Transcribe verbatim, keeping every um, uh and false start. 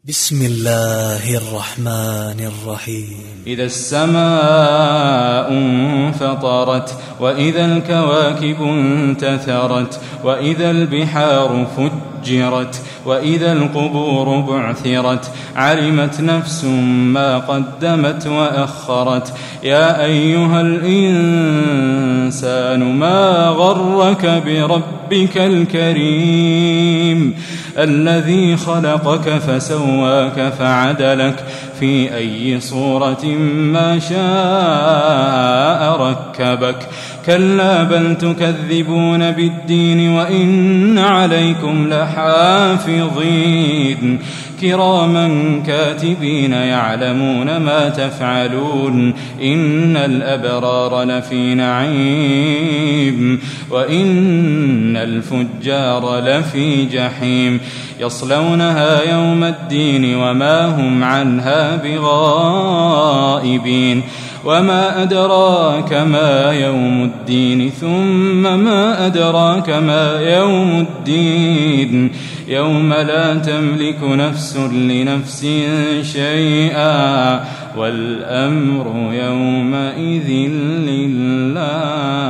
بسم الله الرحمن الرحيم. إذا السماء انفطرت وإذا الكواكب انتثرت وإذا البحار فجرت وإذا القبور بعثرت علمت نفس ما قدمت وأخرت. يا أيها الإنسان ما غرك بربك الكريم الذي خلقك فسواك فعدلك في أي صورة ما شاء ركبك. كلا بل تكذبون بالدين وإن عليكم لحافظين كراما كاتبين يعلمون ما تفعلون. إن الأبرار لفي نعيم وإن الفجار لفي جحيم يصلونها يوم الدين وما هم عنها بغائبين. وما أدراك ما يوم الدين ثم ما أدراك ما يوم الدين يوم لا تملك نفس لنفس شيئا والأمر يومئذ لله.